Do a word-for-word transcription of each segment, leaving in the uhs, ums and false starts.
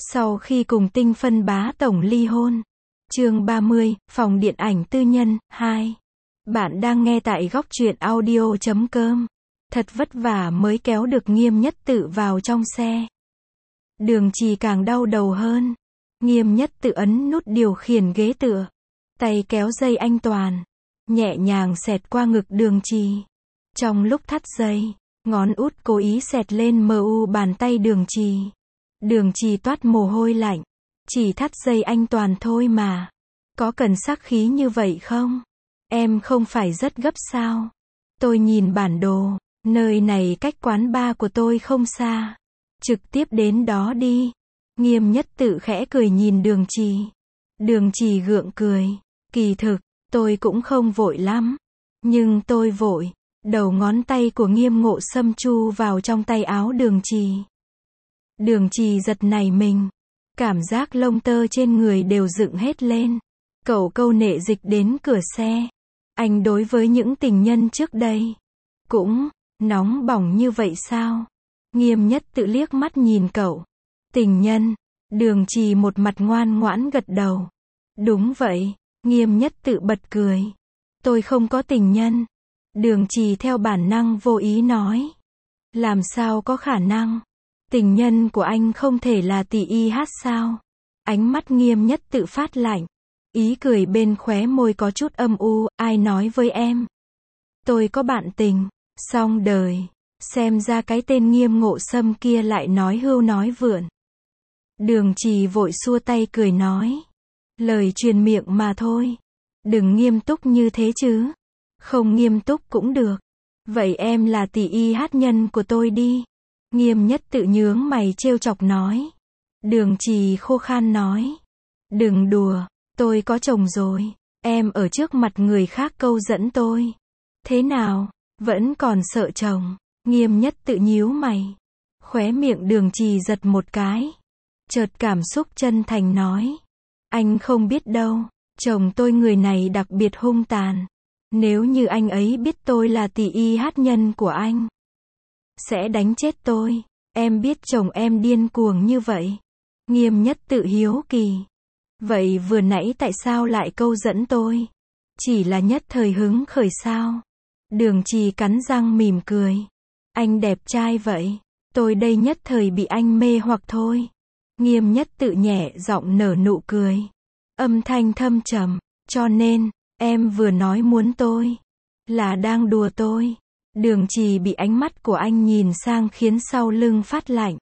Sau khi cùng Tinh Phân bá tổng ly hôn. Chương ba mươi, phòng điện ảnh tư nhân, hai. Bạn đang nghe tại góc truyện audio chấm com. Thật vất vả mới kéo được Nghiêm Nhất Tự vào trong xe. Đường Trì càng đau đầu hơn. Nghiêm Nhất Tự ấn nút điều khiển ghế tựa. Tay kéo dây anh toàn. Nhẹ nhàng xẹt qua ngực Đường Trì. Trong lúc thắt dây, ngón út cố ý xẹt lên mờ u bàn tay Đường Trì. Đường Trì toát mồ hôi lạnh. Chỉ thắt dây anh toàn thôi mà. Có cần sắc khí như vậy không? Em không phải rất gấp sao? Tôi nhìn bản đồ. Nơi này cách quán bar của tôi không xa. Trực tiếp đến đó đi. Nghiêm Nhất Tự khẽ cười nhìn Đường Trì. Đường Trì gượng cười. Kỳ thực, tôi cũng không vội lắm. Nhưng tôi vội. Đầu ngón tay của Nghiêm Ngộ Sâm chu vào trong tay áo Đường Trì. Đường Trì giật nảy mình. Cảm giác lông tơ trên người đều dựng hết lên. Cậu câu nệ dịch đến cửa xe. Anh đối với những tình nhân trước đây cũng nóng bỏng như vậy sao? Nghiêm Nhất Tự liếc mắt nhìn cậu. Tình nhân? Đường Trì một mặt ngoan ngoãn gật đầu. Đúng vậy. Nghiêm Nhất Tự bật cười. Tôi không có tình nhân. Đường Trì theo bản năng vô ý nói. Làm sao có khả năng? Tình nhân của anh không thể là tỷ y hát sao? Ánh mắt Nghiêm Nhất Tự phát lạnh. Ý cười bên khóe môi có chút âm u. Ai nói với em? Tôi có bạn tình. Xong đời. Xem ra cái tên Nghiêm Ngộ Sâm kia lại nói hưu nói vượn. Đường Trì vội xua tay cười nói. Lời truyền miệng mà thôi. Đừng nghiêm túc như thế chứ. Không nghiêm túc cũng được. Vậy em là tỷ y hát nhân của tôi đi. Nghiêm Nhất Tự nhướng mày trêu chọc nói. Đường Trì khô khan nói. Đừng đùa, tôi có chồng rồi. Em ở trước mặt người khác câu dẫn tôi. Thế nào, vẫn còn sợ chồng? Nghiêm Nhất Tự nhíu mày. Khóe miệng Đường Trì giật một cái. Chợt cảm xúc chân thành nói. Anh không biết đâu, chồng tôi người này đặc biệt hung tàn. Nếu như anh ấy biết tôi là tỷ y hát nhân của anh, sẽ đánh chết tôi. Em biết chồng em điên cuồng như vậy. Nghiêm Nhất Tự hiếu kỳ. Vậy vừa nãy tại sao lại câu dẫn tôi? Chỉ là nhất thời hứng khởi sao? Đường Trì cắn răng mỉm cười. Anh đẹp trai vậy. Tôi đây nhất thời bị anh mê hoặc thôi. Nghiêm Nhất Tự nhẹ giọng nở nụ cười. Âm thanh thâm trầm. Cho nên, em vừa nói muốn tôi là đang đùa tôi. Đường Trì bị ánh mắt của anh nhìn sang khiến sau lưng phát lạnh.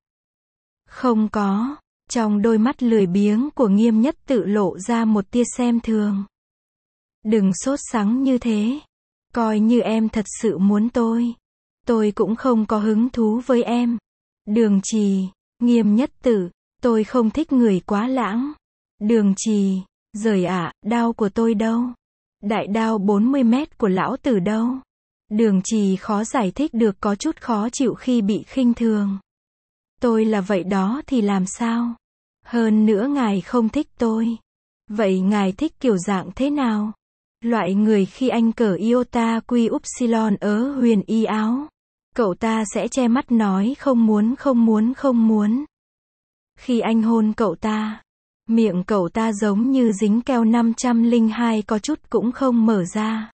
Không có. Trong đôi mắt lười biếng của Nghiêm Nhất Tự lộ ra một tia xem thường. Đừng sốt sắng như thế. Coi như em thật sự muốn tôi. Tôi cũng không có hứng thú với em. Đường Trì. Nghiêm Nhất Tự. Tôi không thích người quá lãng. Đường Trì. Rời ạ, đao của tôi đâu? Đại đao bốn mươi mét của lão tử đâu? Đường Trì khó giải thích được, có chút khó chịu khi bị khinh thường. Tôi là vậy đó thì làm sao? Hơn nữa ngài không thích tôi. Vậy ngài thích kiểu dạng thế nào? Loại người khi anh cởi iota quy upsilon ớ huyền y áo. Cậu ta sẽ che mắt nói không muốn không muốn không muốn. Khi anh hôn cậu ta, miệng cậu ta giống như dính keo năm trăm lẻ hai có chút cũng không mở ra.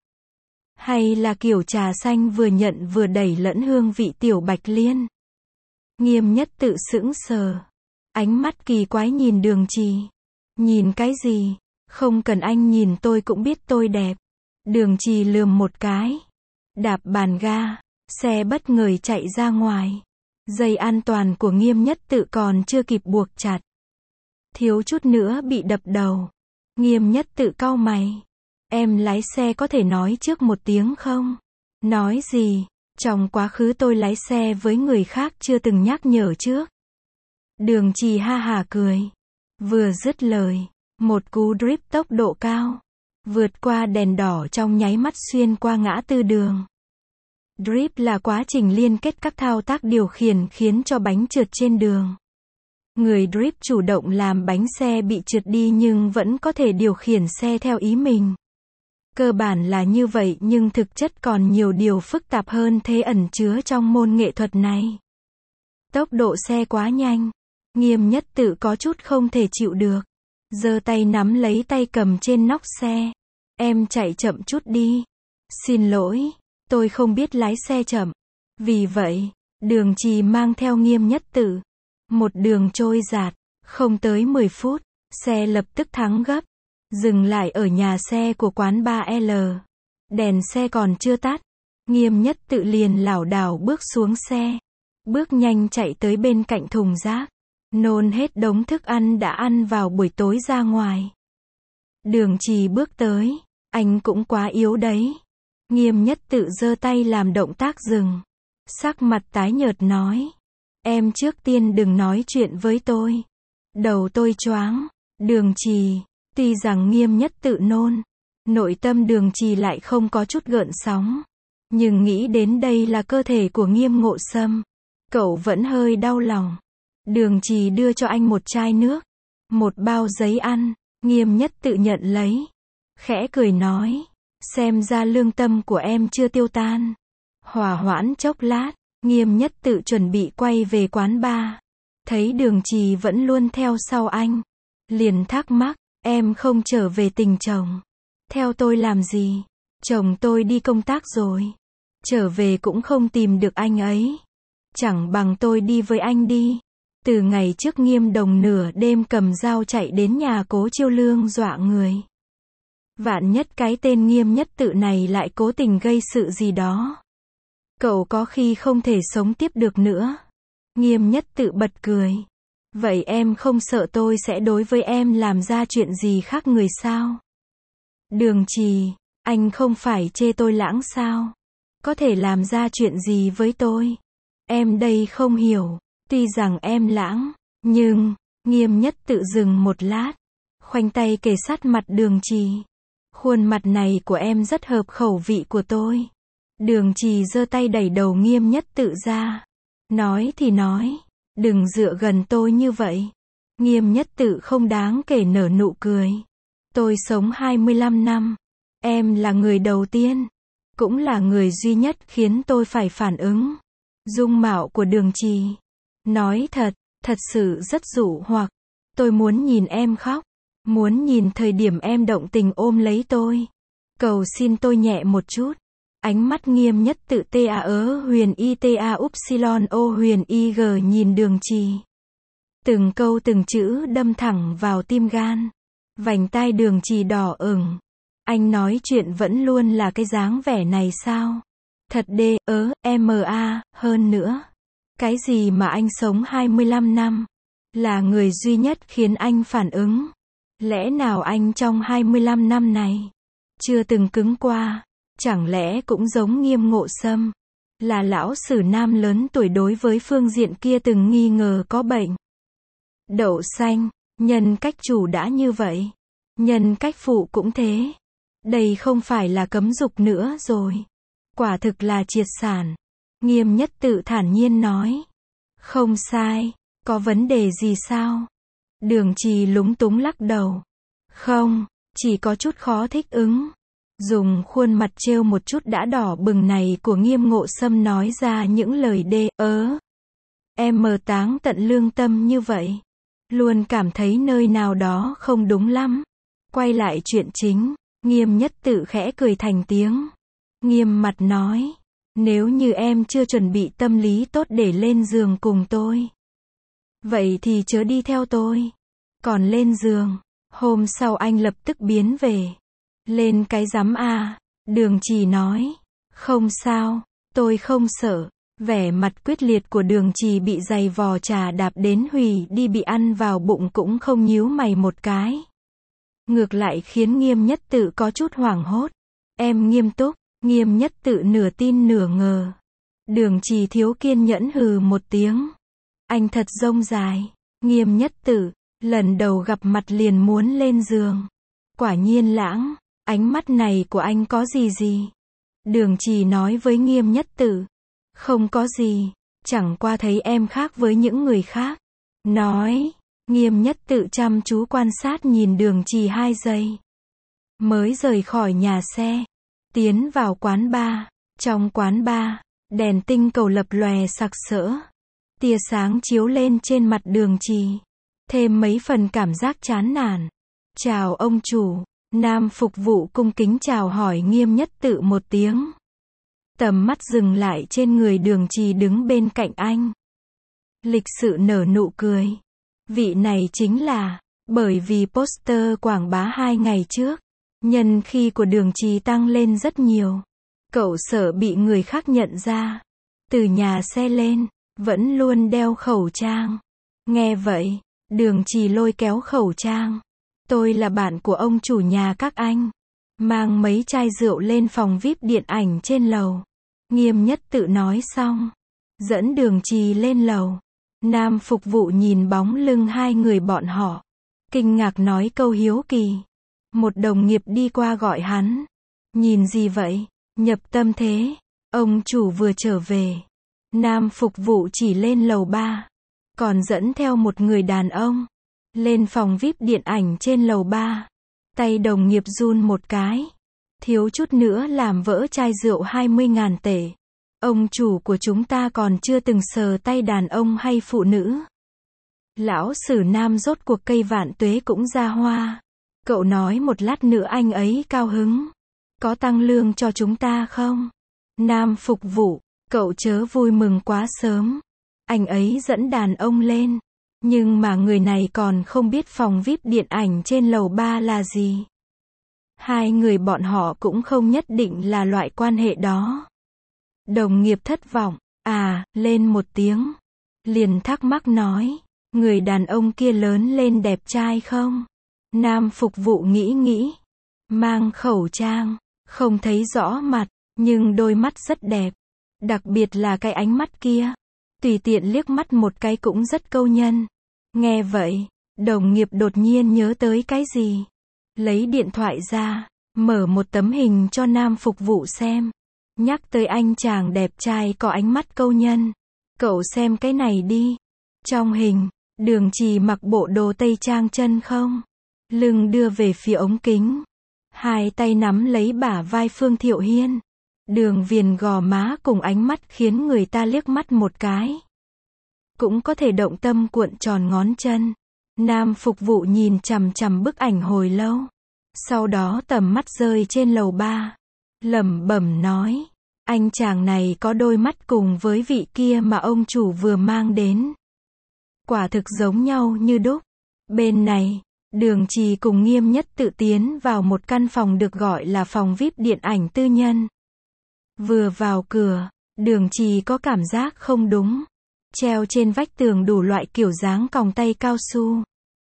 Hay là kiểu trà xanh vừa nhận vừa đẩy lẫn hương vị tiểu bạch liên. Nghiêm Nhất Tự sững sờ. Ánh mắt kỳ quái nhìn Đường Trì. Nhìn cái gì? Không cần anh nhìn tôi cũng biết tôi đẹp. Đường Trì lườm một cái. Đạp bàn ga. Xe bất ngờ chạy ra ngoài. Dây an toàn của Nghiêm Nhất Tự còn chưa kịp buộc chặt. Thiếu chút nữa bị đập đầu. Nghiêm Nhất Tự cau mày. Em lái xe có thể nói trước một tiếng không? Nói gì? Trong quá khứ tôi lái xe với người khác chưa từng nhắc nhở trước. Đường Trì ha hà cười. Vừa dứt lời, một cú drift tốc độ cao. Vượt qua đèn đỏ trong nháy mắt xuyên qua ngã tư đường. Drift là quá trình liên kết các thao tác điều khiển khiến cho bánh trượt trên đường. Người drift chủ động làm bánh xe bị trượt đi nhưng vẫn có thể điều khiển xe theo ý mình. Cơ bản là như vậy nhưng thực chất còn nhiều điều phức tạp hơn thế ẩn chứa trong môn nghệ thuật này. Tốc độ xe quá nhanh. Nghiêm Nhất Tự có chút không thể chịu được. Giơ tay nắm lấy tay cầm trên nóc xe. Em chạy chậm chút đi. Xin lỗi, tôi không biết lái xe chậm. Vì vậy, Đường Trì mang theo Nghiêm Nhất Tự. Một đường trôi dạt, không tới mười phút, xe lập tức thắng gấp. Dừng lại ở nhà xe của quán ba L. Đèn xe còn chưa tắt. Nghiêm Nhất Tự liền lảo đảo bước xuống xe. Bước nhanh chạy tới bên cạnh thùng rác. Nôn hết đống thức ăn đã ăn vào buổi tối ra ngoài. Đường Trì bước tới. Anh cũng quá yếu đấy. Nghiêm Nhất Tự giơ tay làm động tác dừng. Sắc mặt tái nhợt nói. Em trước tiên đừng nói chuyện với tôi. Đầu tôi choáng. Đường Trì. Tuy rằng Nghiêm Nhất Tự nôn. Nội tâm Đường Trì lại không có chút gợn sóng. Nhưng nghĩ đến đây là cơ thể của Nghiêm Ngộ Sâm. Cậu vẫn hơi đau lòng. Đường Trì đưa cho anh một chai nước. Một bao giấy ăn. Nghiêm Nhất Tự nhận lấy. Khẽ cười nói. Xem ra lương tâm của em chưa tiêu tan. Hòa hoãn chốc lát. Nghiêm Nhất Tự chuẩn bị quay về quán bar. Thấy Đường Trì vẫn luôn theo sau anh. Liền thắc mắc. Em không trở về tình chồng. Theo tôi làm gì? Chồng tôi đi công tác rồi. Trở về cũng không tìm được anh ấy. Chẳng bằng tôi đi với anh đi. Từ ngày trước Nghiêm Đồng nửa đêm cầm dao chạy đến nhà Cố Chiêu Lương dọa người. Vạn nhất cái tên Nghiêm Nhất Tự này lại cố tình gây sự gì đó. Cậu có khi không thể sống tiếp được nữa. Nghiêm Nhất Tự bật cười. Vậy em không sợ tôi sẽ đối với em làm ra chuyện gì khác người sao? Đường Trì, anh không phải chê tôi lãng sao? Có thể làm ra chuyện gì với tôi? Em đây không hiểu. Tuy rằng em lãng, nhưng, Nghiêm Nhất Tự dừng một lát. Khoanh tay kề sát mặt Đường Trì. Khuôn mặt này của em rất hợp khẩu vị của tôi. Đường Trì giơ tay đẩy đầu Nghiêm Nhất Tự ra. Nói thì nói. Đừng dựa gần tôi như vậy. Nghiêm Nhất Tự không đáng kể nở nụ cười. Tôi sống hai mươi lăm năm. Em là người đầu tiên. Cũng là người duy nhất khiến tôi phải phản ứng. Dung mạo của Đường Trì. Nói thật, thật sự rất dụ hoặc. Tôi muốn nhìn em khóc. Muốn nhìn thời điểm em động tình ôm lấy tôi. Cầu xin tôi nhẹ một chút. Ánh mắt Nghiêm Nhất Tự ta ớ huyền y ta upsilon o huyền y g nhìn Đường Trì. Từng câu từng chữ đâm thẳng vào tim gan. Vành tai Đường Trì đỏ ửng. Anh nói chuyện vẫn luôn là cái dáng vẻ này sao? Thật đê, ớ, ma, hơn nữa. Cái gì mà anh sống hai mươi lăm năm? Là người duy nhất khiến anh phản ứng. Lẽ nào anh trong hai mươi lăm năm này chưa từng cứng qua? Chẳng lẽ cũng giống Nghiêm Ngộ Sâm, là lão sử nam lớn tuổi đối với phương diện kia từng nghi ngờ có bệnh? Đậu xanh, nhân cách chủ đã như vậy, nhân cách phụ cũng thế. Đây không phải là cấm dục nữa rồi. Quả thực là triệt sản. Nghiêm Nhất Tự thản nhiên nói. Không sai, có vấn đề gì sao? Đường Trì lúng túng lắc đầu. Không, chỉ có chút khó thích ứng. Dùng khuôn mặt trêu một chút đã đỏ bừng này của Nghiêm Ngộ Sâm nói ra những lời đê, ớ. Em mờ táng tận lương tâm như vậy. Luôn cảm thấy nơi nào đó không đúng lắm. Quay lại chuyện chính, Nghiêm Nhất Tự khẽ cười thành tiếng. Nghiêm mặt nói. Nếu như em chưa chuẩn bị tâm lý tốt để lên giường cùng tôi. Vậy thì chớ đi theo tôi. Còn lên giường, hôm sau anh lập tức biến về. Lên cái rắm a, Đường Trì nói. Không sao, tôi không sợ. Vẻ mặt quyết liệt của Đường Trì bị giày vò trà đạp đến hủy đi bị ăn vào bụng cũng không nhíu mày một cái. Ngược lại khiến Nghiêm Nhất Tự có chút hoảng hốt. Em nghiêm túc. Nghiêm Nhất Tự nửa tin nửa ngờ. Đường Trì thiếu kiên nhẫn hừ một tiếng. Anh thật rông dài. Nghiêm Nhất Tự, lần đầu gặp mặt liền muốn lên giường. Quả nhiên lãng, ánh mắt này của anh có gì gì? Đường Trì nói với Nghiêm Nhất Tự. Không có gì, chẳng qua thấy em khác với những người khác. Nói, Nghiêm Nhất Tự chăm chú quan sát nhìn Đường Trì hai giây. Mới rời khỏi nhà xe. Tiến vào quán bar. Trong quán bar, đèn tinh cầu lập lòe sặc sỡ. Tia sáng chiếu lên trên mặt Đường Trì, thêm mấy phần cảm giác chán nản. Chào ông chủ. Nam phục vụ cung kính chào hỏi Nghiêm Nhất Tự một tiếng. Tầm mắt dừng lại trên người Đường Trì đứng bên cạnh anh. Lịch sự nở nụ cười. Vị này chính là, bởi vì poster quảng bá hai ngày trước, nhân khí của Đường Trì tăng lên rất nhiều. Cậu sợ bị người khác nhận ra. Từ nhà xe lên, vẫn luôn đeo khẩu trang. Nghe vậy, Đường Trì lôi kéo khẩu trang. Tôi là bạn của ông chủ nhà các anh. Mang mấy chai rượu lên phòng vi ai pi điện ảnh trên lầu. Nghiêm Nhất Tự nói xong, dẫn Đường Trì lên lầu. Nam phục vụ nhìn bóng lưng hai người bọn họ, kinh ngạc nói câu hiếu kỳ. Một đồng nghiệp đi qua gọi hắn. Nhìn gì vậy? Nhập tâm thế. Ông chủ vừa trở về. Nam phục vụ chỉ lên lầu ba, còn dẫn theo một người đàn ông. Lên phòng vi ai pi điện ảnh trên lầu ba. Tay đồng nghiệp run một cái. Thiếu chút nữa làm vỡ chai rượu hai mươi ngàn tệ. Ông chủ của chúng ta còn chưa từng sờ tay đàn ông hay phụ nữ. Lão Sử Nam rốt cuộc cây vạn tuế cũng ra hoa. Cậu nói một lát nữa anh ấy cao hứng. Có tăng lương cho chúng ta không? Nam phục vụ, cậu chớ vui mừng quá sớm. Anh ấy dẫn đàn ông lên. Nhưng mà người này còn không biết phòng vi ai pi điện ảnh trên lầu ba là gì. Hai người bọn họ cũng không nhất định là loại quan hệ đó. Đồng nghiệp thất vọng. À, lên một tiếng. Liền thắc mắc nói. Người đàn ông kia lớn lên đẹp trai không? Nam phục vụ nghĩ nghĩ. Mang khẩu trang. Không thấy rõ mặt. Nhưng đôi mắt rất đẹp. Đặc biệt là cái ánh mắt kia. Tùy tiện liếc mắt một cái cũng rất câu nhân. Nghe vậy, đồng nghiệp đột nhiên nhớ tới cái gì. Lấy điện thoại ra, mở một tấm hình cho Nam phục vụ xem. Nhắc tới anh chàng đẹp trai có ánh mắt câu nhân. Cậu xem cái này đi. Trong hình, Đường Trì mặc bộ đồ tây trang chân không. Lưng đưa về phía ống kính. Hai tay nắm lấy bả vai Phương Thiệu Hiên. Đường viền gò má cùng ánh mắt khiến người ta liếc mắt một cái. Cũng có thể động tâm cuộn tròn ngón chân. Nam phục vụ nhìn chằm chằm bức ảnh hồi lâu. Sau đó tầm mắt rơi trên lầu ba. Lẩm bẩm nói. Anh chàng này có đôi mắt cùng với vị kia mà ông chủ vừa mang đến. Quả thực giống nhau như đúc. Bên này, Đường Trì cùng Nghiêm Nhất Tự tiến vào một căn phòng được gọi là phòng vi ai pi điện ảnh tư nhân. Vừa vào cửa, Đường Trì có cảm giác không đúng. Treo trên vách tường đủ loại kiểu dáng còng tay cao su.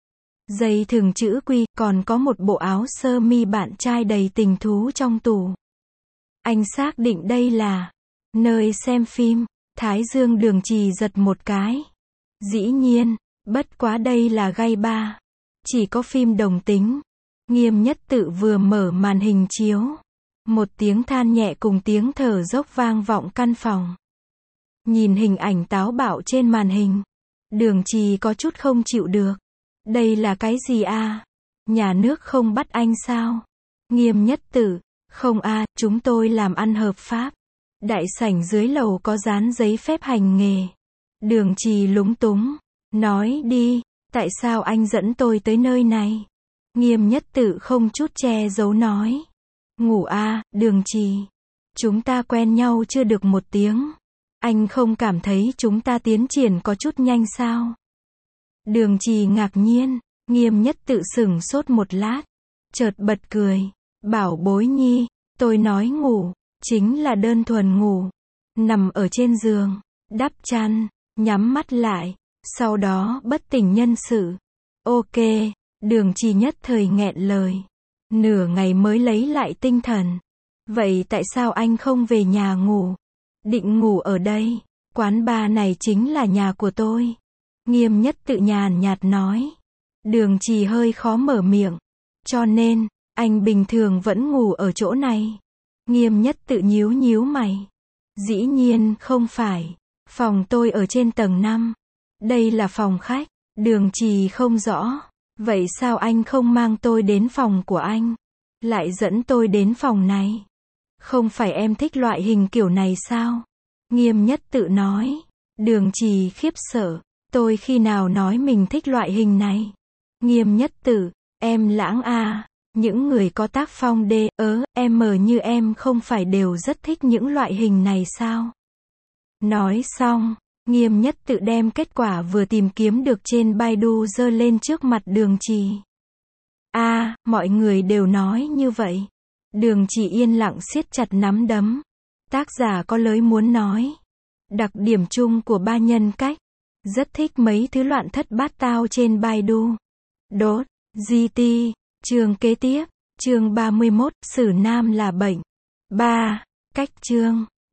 Dây thừng chữ quy, còn có một bộ áo sơ mi bạn trai đầy tình thú trong tủ. Anh xác định đây là nơi xem phim. Thái dương Đường Trì giật một cái. Dĩ nhiên, bất quá đây là gay ba. Chỉ có phim đồng tính. Nghiêm Nhất Tự vừa mở màn hình chiếu. Một tiếng than nhẹ cùng tiếng thở dốc vang vọng căn phòng. Nhìn hình ảnh táo bạo trên màn hình. Đường Trì có chút không chịu được. Đây là cái gì a? Nhà nước không bắt anh sao? Nghiêm Nhất Tự. Không a, chúng tôi làm ăn hợp pháp. Đại sảnh dưới lầu có dán giấy phép hành nghề. Đường Trì lúng túng. Nói đi, tại sao anh dẫn tôi tới nơi này? Nghiêm Nhất Tự không chút che giấu nói. Ngủ a, Đường Trì. Chúng ta quen nhau chưa được một tiếng. Anh không cảm thấy chúng ta tiến triển có chút nhanh sao? Đường Trì ngạc nhiên. Nghiêm Nhất Tự sửng sốt một lát. Chợt bật cười. Bảo bối nhi, tôi nói ngủ, chính là đơn thuần ngủ. Nằm ở trên giường, đắp chăn, nhắm mắt lại, sau đó bất tỉnh nhân sự. Ok, Đường Trì nhất thời nghẹn lời. Nửa ngày mới lấy lại tinh thần. Vậy tại sao anh không về nhà ngủ? Định ngủ ở đây, quán bar này chính là nhà của tôi. Nghiêm Nhất Tự nhàn nhạt nói. Đường Trì hơi khó mở miệng. Cho nên, anh bình thường vẫn ngủ ở chỗ này. Nghiêm Nhất Tự nhíu nhíu mày. Dĩ nhiên không phải. Phòng tôi ở trên tầng năm. Đây là phòng khách. Đường Trì không rõ. Vậy sao anh không mang tôi đến phòng của anh? Lại dẫn tôi đến phòng này? Không phải em thích loại hình kiểu này sao? Nghiêm Nhất Tự nói. Đường Trì khiếp sợ. Tôi khi nào nói mình thích loại hình này? Nghiêm Nhất Tử, em lãng à. Những người có tác phong đê, ớ, em mờ như em không phải đều rất thích những loại hình này sao? Nói xong, Nghiêm Nhất Tự đem kết quả vừa tìm kiếm được trên Baidu giơ lên trước mặt Đường Trì. A, à, mọi người đều nói như vậy. Đường Trì yên lặng siết chặt nắm đấm. Tác giả có lời muốn nói. Đặc điểm chung của ba nhân cách. Rất thích mấy thứ loạn thất bát tao trên Baidu. Đốt, giê tê, chương kế tiếp, chương ba mươi mốt, Sử Nam là bệnh. ba. Cách chương.